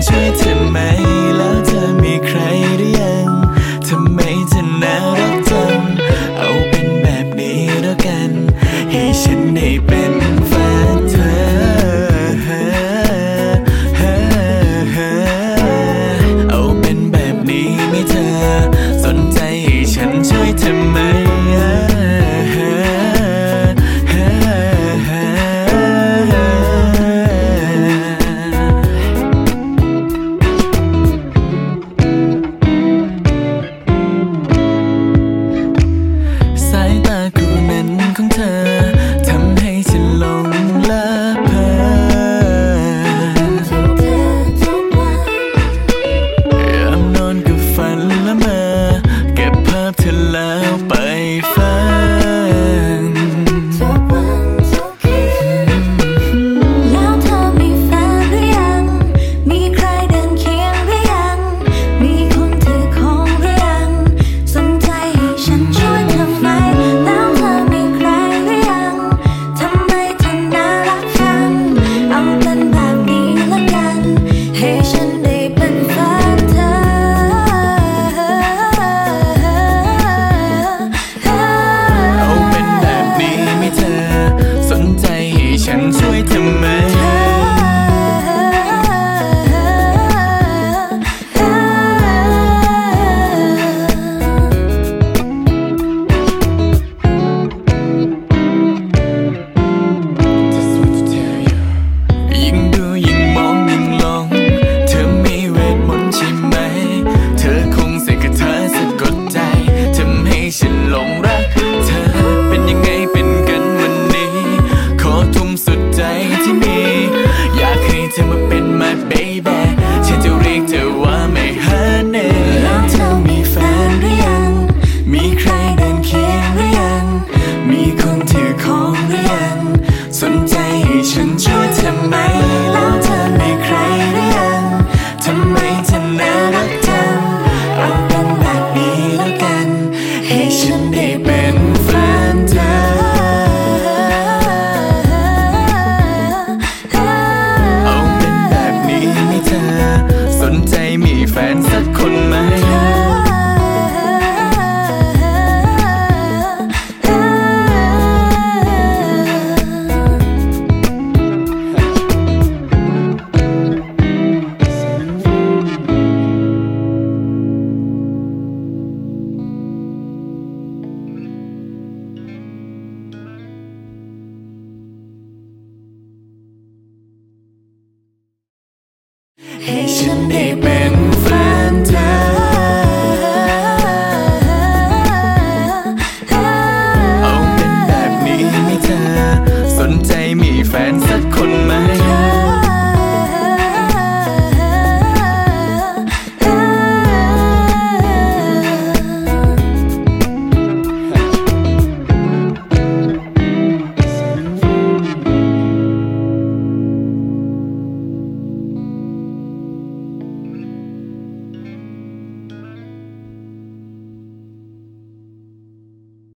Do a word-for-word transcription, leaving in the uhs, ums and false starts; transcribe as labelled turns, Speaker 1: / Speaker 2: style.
Speaker 1: ช่วยเธอไหมแล้วเธอมีใครหรือยังทำไมเธอน่ารักจังเอาเป็นแบบนี้แล้วกันให้ฉันได้เป็นแฟนเธอเอาเป็นแบบนี้ไหมเธอสนใจให้ฉันช่วยเธอไหมสายตาคู่นั้นของเธอทำให้ฉันหลงละเพลินยามนอนก็ฝันละเมอเก็บภาพเธอแล้วไปฝัน
Speaker 2: แล้วเธอมีแฟนหรือยังมีใครเดินเคียงหรือยังมีคนถือของหรือยังสนใจให้ฉันช่วยเธอไหมแล้วเธอมีใครหรือยังทำไมเธอน่ารักจังเอาเป็นแบบนี้ละกันให้ฉันได้เป็นแฟนเธอ
Speaker 1: เอาเป็นแบบนี้ไหมเธอสนใจให้ฉันช่วยเธอไหมยิ่งดูยิ่งมองยิ่งหลงเธอมีเวทมนต์ใช่ไหมเธอคงเสกคาถาสะกดใจทำให้ฉันหลงรักเธอเป็นยังไงเป็นกันวันนี้ขอทุ่มสุดใจที่มีอยากให้เธอมาเป็น my baby ฉันจะเรียกเธอว่าไม่ฮันเน่
Speaker 2: แล้วเธอมีแฟนหรือยัง
Speaker 1: มีใครเดินเคียงหรือยังมีคนถือของหรือยังสนใจให้ฉันช่วยเธอไหมแล้วเธอมีใครหรือยังทำไมเธอน่ารักจังเอาเป็นแบบนี้แล้วกันให้ฉันได้เป็นแฟนเธอเอาเป็นแบบนี้ไหมเธอสนใจมีแฟนสักคนไหมให้ฉันได้เป็น